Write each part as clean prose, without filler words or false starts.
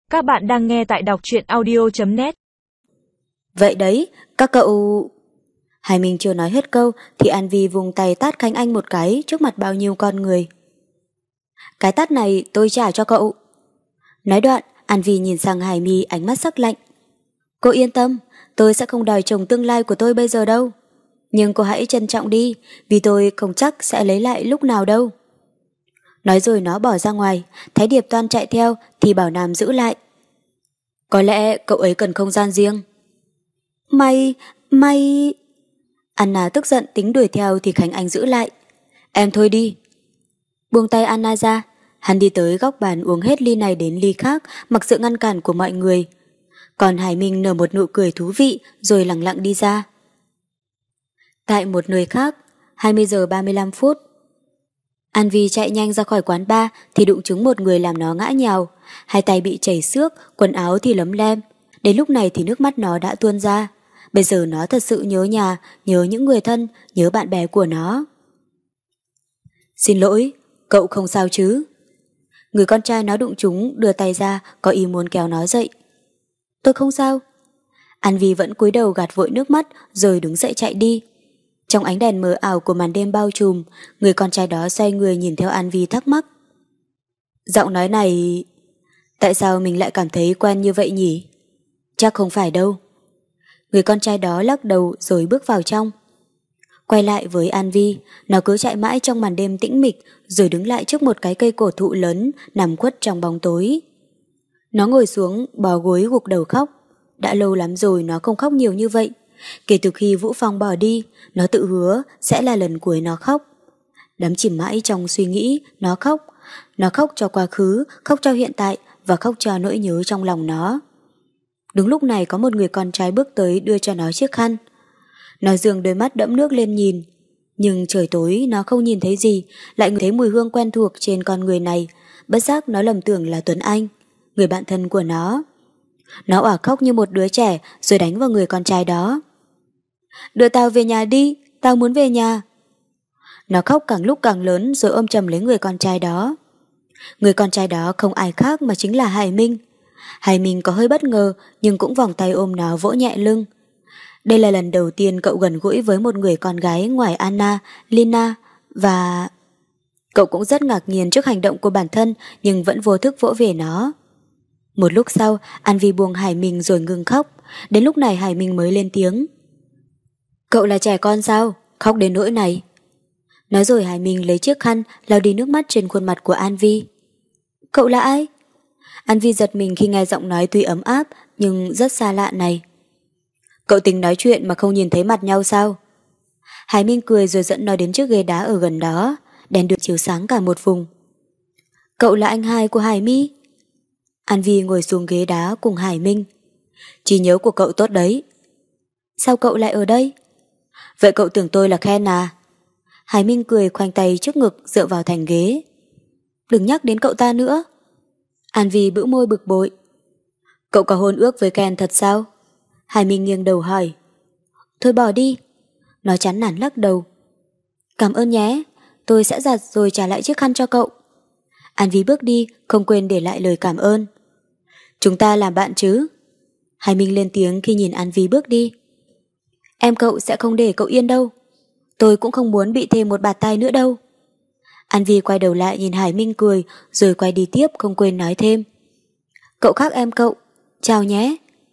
Các bạn đang nghe tại đọc truyện audio.net. Vậy đấy, các cậu... Hải Minh chưa nói hết câu thì An Vi vùng tay tát Khánh Anh một cái trước mặt bao nhiêu con người. Cái tát này tôi trả cho cậu. Nói đoạn, An Vi nhìn sang Hải My ánh mắt sắc lạnh. Cô yên tâm, tôi sẽ không đòi chồng tương lai của tôi bây giờ đâu. Nhưng cô hãy trân trọng đi, vì tôi không chắc sẽ lấy lại lúc nào đâu. Nói rồi nó bỏ ra ngoài, Thái Điệp toan chạy theo thì Bảo Nam giữ lại. Có lẽ cậu ấy cần không gian riêng. Mày... Anna tức giận tính đuổi theo thì Khánh Anh giữ lại. Em thôi đi. Buông tay Anna ra, hắn đi tới góc bàn uống hết ly này đến ly khác mặc sự ngăn cản của mọi người. Còn Hải Minh nở một nụ cười thú vị rồi lặng lặng đi ra. Tại một nơi khác, 20 giờ 35 phút. An Vi chạy nhanh ra khỏi quán bar thì đụng trúng một người làm nó ngã nhào. Hai tay bị chảy xước, quần áo thì lấm lem. Đến lúc này thì nước mắt nó đã tuôn ra. Bây giờ nó thật sự nhớ nhà, nhớ những người thân, nhớ bạn bè của nó. Xin lỗi, cậu không sao chứ? Người con trai nó đụng trúng đưa tay ra có ý muốn kéo nó dậy. Tôi không sao. An Vi vẫn cúi đầu gạt vội nước mắt rồi đứng dậy chạy đi. Trong ánh đèn mờ ảo của màn đêm bao trùm, người con trai đó xoay người nhìn theo An Vi thắc mắc. Giọng nói này... Tại sao mình lại cảm thấy quen như vậy nhỉ? Chắc không phải đâu. Người con trai đó lắc đầu rồi bước vào trong. Quay lại với An Vi, nó cứ chạy mãi trong màn đêm tĩnh mịch rồi đứng lại trước một cái cây cổ thụ lớn nằm khuất trong bóng tối. Nó ngồi xuống, bò gối gục đầu khóc. Đã lâu lắm rồi nó không khóc nhiều như vậy. Kể từ khi Vũ Phong bỏ đi, nó tự hứa sẽ là lần cuối nó khóc. Đắm chìm mãi trong suy nghĩ, nó khóc. Nó khóc cho quá khứ, khóc cho hiện tại và khóc cho nỗi nhớ trong lòng nó. Đúng lúc này có một người con trai bước tới đưa cho nó chiếc khăn. Nó dường đôi mắt đẫm nước lên nhìn. Nhưng trời tối nó không nhìn thấy gì, lại ngửi thấy mùi hương quen thuộc trên con người này. Bất giác nó lầm tưởng là Tuấn Anh, người bạn thân của nó. Nó òa khóc như một đứa trẻ rồi đánh vào người con trai đó. Đưa tao về nhà đi, tao muốn về nhà. Nó khóc càng lúc càng lớn rồi ôm chầm lấy người con trai đó. Người con trai đó không ai khác mà chính là Hải Minh. Hải Minh có hơi bất ngờ nhưng cũng vòng tay ôm nó vỗ nhẹ lưng. Đây là lần đầu tiên cậu gần gũi với một người con gái ngoài Anna, Lina và... Cậu cũng rất ngạc nhiên trước hành động của bản thân nhưng vẫn vô thức vỗ về nó. Một lúc sau, An Vi buông Hải Minh rồi ngừng khóc. Đến lúc này Hải Minh mới lên tiếng. Cậu là trẻ con sao? Khóc đến nỗi này. Nói rồi Hải Minh lấy chiếc khăn lau đi nước mắt trên khuôn mặt của An Vi. Cậu là ai? An Vi giật mình khi nghe giọng nói tuy ấm áp nhưng rất xa lạ này. Cậu tính nói chuyện mà không nhìn thấy mặt nhau sao? Hải Minh cười rồi dẫn nó đến chiếc ghế đá ở gần đó. Đèn được chiếu sáng cả một vùng. Cậu là anh hai của Hải My? An Vi ngồi xuống ghế đá cùng Hải Minh. Trí nhớ của cậu tốt đấy. Sao cậu lại ở đây? Vậy cậu tưởng tôi là Ken à? Hải Minh cười khoanh tay trước ngực dựa vào thành ghế. Đừng nhắc đến cậu ta nữa. An Vi bĩu môi bực bội. Cậu có hôn ước với Ken thật sao? Hải Minh nghiêng đầu hỏi. Thôi bỏ đi. Nó chán nản lắc đầu. Cảm ơn nhé, tôi sẽ giặt rồi trả lại chiếc khăn cho cậu. An Vi bước đi, không quên để lại lời cảm ơn. Chúng ta làm bạn chứ? Hải Minh lên tiếng khi nhìn An Vi bước đi. Em cậu sẽ không để cậu yên đâu. Tôi cũng không muốn bị thêm một bạt tai nữa đâu. An Vi quay đầu lại nhìn Hải Minh cười rồi quay đi tiếp không quên nói thêm. Cậu khác em cậu, chào nhé.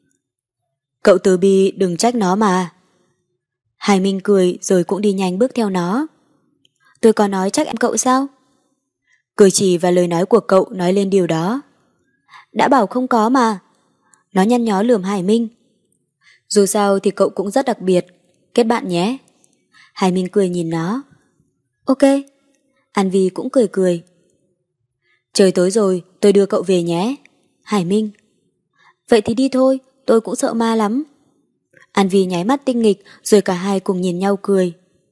Cậu từ bi đừng trách nó mà. Hải Minh cười rồi cũng đi nhanh bước theo nó. Tôi có nói trách em cậu sao? Cử chỉ và lời nói của cậu nói lên điều đó. Đã bảo không có mà. Nó nhăn nhó lườm Hải Minh. Dù sao thì cậu cũng rất đặc biệt. Kết bạn nhé. Hải Minh cười nhìn nó. Ok. An Vi cũng cười cười. Trời tối rồi, tôi đưa cậu về nhé. Hải Minh. Vậy thì đi thôi, tôi cũng sợ ma lắm. An Vi nháy mắt tinh nghịch rồi cả hai cùng nhìn nhau cười.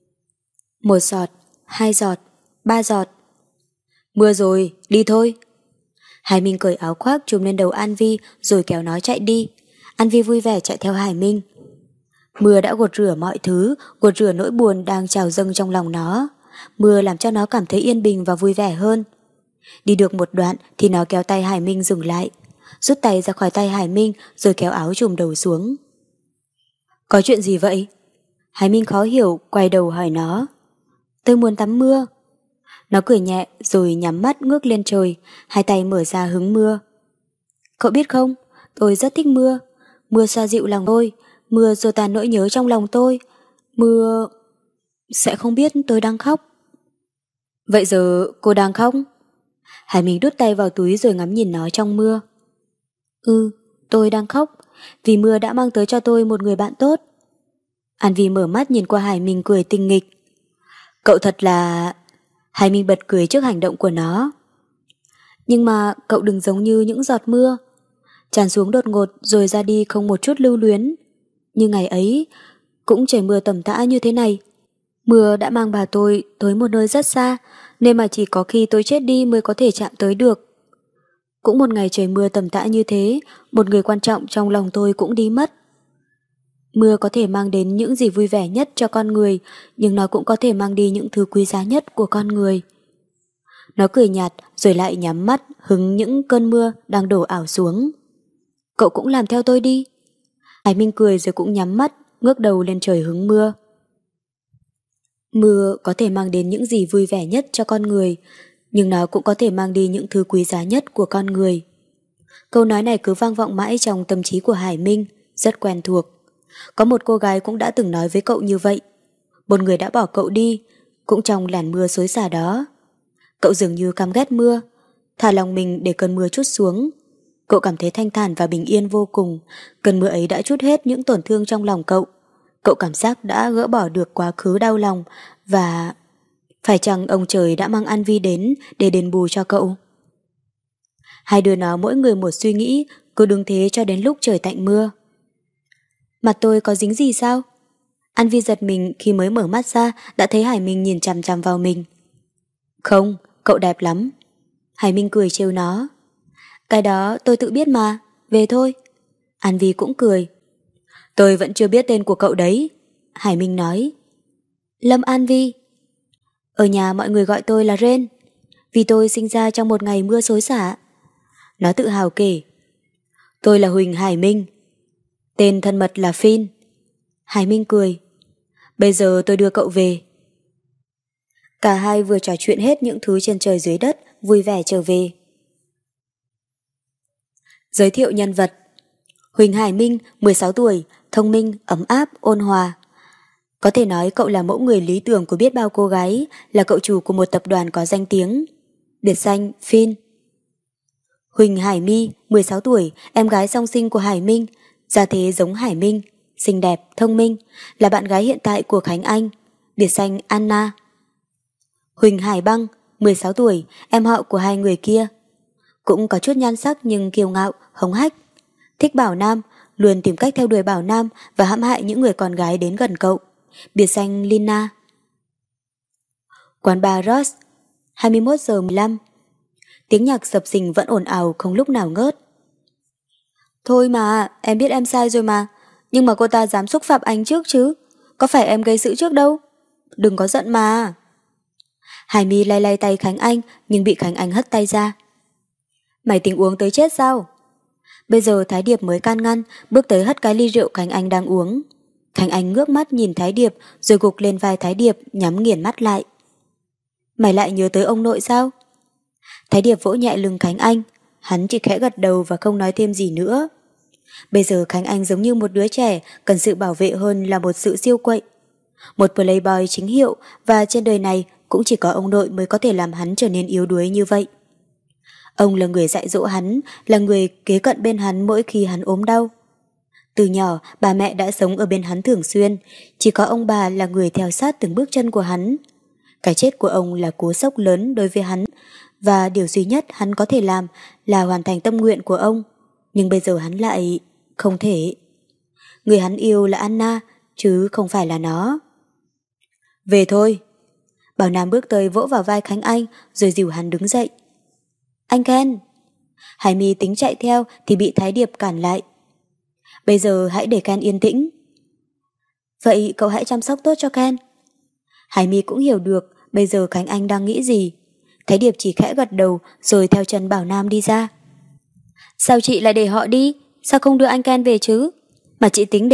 1 giọt, 2 giọt, 3 giọt. Mưa rồi, đi thôi. Hải Minh cởi áo khoác trùm lên đầu An Vi rồi kéo nó chạy đi. An Vi vui vẻ chạy theo Hải Minh. Mưa đã gột rửa mọi thứ, gột rửa nỗi buồn đang trào dâng trong lòng nó. Mưa làm cho nó cảm thấy yên bình và vui vẻ hơn. Đi được một đoạn thì nó kéo tay Hải Minh dừng lại. rút tay ra khỏi tay Hải Minh rồi kéo áo trùm đầu xuống. Có chuyện gì vậy? Hải Minh khó hiểu quay đầu hỏi nó. Tôi muốn tắm mưa. Nó cười nhẹ rồi nhắm mắt ngước lên trời, hai tay mở ra hứng mưa. Cậu biết không, tôi rất thích mưa. Mưa xoa dịu lòng tôi, mưa xua tan nỗi nhớ trong lòng tôi. Mưa... Sẽ không biết tôi đang khóc. Vậy giờ cô đang khóc? Hải Minh đút tay vào túi rồi ngắm nhìn nó trong mưa. Tôi đang khóc, vì mưa đã mang tới cho tôi một người bạn tốt. An Vi mở mắt nhìn qua Hải Minh cười tinh nghịch. Cậu thật là... Hải Minh bật cười trước hành động của nó. Nhưng mà cậu đừng giống như những giọt mưa, tràn xuống đột ngột rồi ra đi không một chút lưu luyến. Như ngày ấy, cũng trời mưa tầm tã như thế này. Mưa đã mang bà tôi tới một nơi rất xa, nên mà chỉ có khi tôi chết đi mới có thể chạm tới được. Cũng một ngày trời mưa tầm tã như thế, một người quan trọng trong lòng tôi cũng đi mất. Mưa có thể mang đến những gì vui vẻ nhất cho con người, nhưng nó cũng có thể mang đi những thứ quý giá nhất của con người. Nó cười nhạt rồi lại nhắm mắt hứng những cơn mưa đang đổ ảo xuống. Cậu cũng làm theo tôi đi. Hải Minh cười rồi cũng nhắm mắt, ngước đầu lên trời hứng mưa. Mưa có thể mang đến những gì vui vẻ nhất cho con người, nhưng nó cũng có thể mang đi những thứ quý giá nhất của con người. Câu nói này cứ vang vọng mãi trong tâm trí của Hải Minh, rất quen thuộc. Có một cô gái cũng đã từng nói với cậu như vậy. Một người đã bỏ cậu đi, cũng trong làn mưa xối xả đó. Cậu dường như căm ghét mưa, thả lòng mình để cơn mưa trút xuống. Cậu cảm thấy thanh thản và bình yên vô cùng. Cơn mưa ấy đã trút hết những tổn thương trong lòng cậu. Cậu cảm giác đã gỡ bỏ được quá khứ đau lòng. Và phải chăng ông trời đã mang An Vi đến để đền bù cho cậu? Hai đứa nó mỗi người một suy nghĩ, cứ đứng thế cho đến lúc trời tạnh mưa. Mặt tôi có dính gì sao? An Vi giật mình khi mới mở mắt ra đã thấy Hải Minh nhìn chằm chằm vào mình. Không, cậu đẹp lắm. Hải Minh cười trêu nó. Cái đó tôi tự biết mà, về thôi. An Vi cũng cười. Tôi vẫn chưa biết tên của cậu đấy. Hải Minh nói. Lâm An Vi. Ở nhà mọi người gọi tôi là Ren, vì tôi sinh ra trong một ngày mưa xối xả. Nó tự hào kể. Tôi là Huỳnh Hải Minh. Tên thân mật là Phin. Hải Minh cười. Bây giờ tôi đưa cậu về. Cả hai vừa trò chuyện hết những thứ trên trời dưới đất, vui vẻ trở về. Giới thiệu nhân vật. Huỳnh Hải Minh, 16 tuổi, thông minh, ấm áp, ôn hòa. Có thể nói cậu là mẫu người lý tưởng của biết bao cô gái, là cậu chủ của một tập đoàn có danh tiếng. Biệt danh Phin. Huỳnh Hải My, 16 tuổi, em gái song sinh của Hải Minh, gia thế giống Hải Minh, xinh đẹp, thông minh, là bạn gái hiện tại của Khánh Anh, biệt danh Anna. Huỳnh Hải Băng, 16 tuổi, em họ của hai người kia. Cũng có chút nhan sắc nhưng kiêu ngạo, hống hách. Thích Bảo Nam, luôn tìm cách theo đuổi Bảo Nam và hãm hại những người con gái đến gần cậu, biệt danh Lina. Quán bar Ross, 21 giờ 15. Tiếng nhạc sập sình vẫn ồn ào không lúc nào ngớt. Thôi mà, em biết em sai rồi mà, nhưng mà cô ta dám xúc phạm anh trước chứ, có phải em gây sự trước đâu. Đừng có giận mà. Hải My lay lay tay Khánh Anh nhưng bị Khánh Anh hất tay ra. Mày tính uống tới chết sao? Bây giờ Thái Điệp mới can ngăn, bước tới hất cái ly rượu Khánh Anh đang uống. Khánh Anh ngước mắt nhìn Thái Điệp rồi gục lên vai Thái Điệp, nhắm nghiền mắt lại. Mày lại nhớ tới ông nội sao? Thái Điệp vỗ nhẹ lưng Khánh Anh, hắn chỉ khẽ gật đầu và không nói thêm gì nữa. Bây giờ Khánh Anh giống như một đứa trẻ cần sự bảo vệ hơn là một sự siêu quậy. Một playboy chính hiệu, và trên đời này cũng chỉ có ông nội mới có thể làm hắn trở nên yếu đuối như vậy. Ông là người dạy dỗ hắn, là người kế cận bên hắn mỗi khi hắn ốm đau. Từ nhỏ, bà mẹ đã sống ở bên hắn thường xuyên, chỉ có ông bà là người theo sát từng bước chân của hắn. Cái chết của ông là cú sốc lớn đối với hắn, và điều duy nhất hắn có thể làm là hoàn thành tâm nguyện của ông. Nhưng bây giờ hắn lại không thể. Người hắn yêu là Anna, chứ không phải là nó. Về thôi. Bảo Nam bước tới vỗ vào vai Khánh Anh rồi dìu hắn đứng dậy. Anh Ken. Hải My tính chạy theo thì bị Thái Điệp cản lại. Bây giờ hãy để Ken yên tĩnh. Vậy cậu hãy chăm sóc tốt cho Ken. Hải My cũng hiểu được bây giờ Khánh Anh đang nghĩ gì. Thái Điệp chỉ khẽ gật đầu rồi theo chân Bảo Nam đi ra. Sao chị lại để họ đi? Sao không đưa anh Ken về chứ? Mà chị tính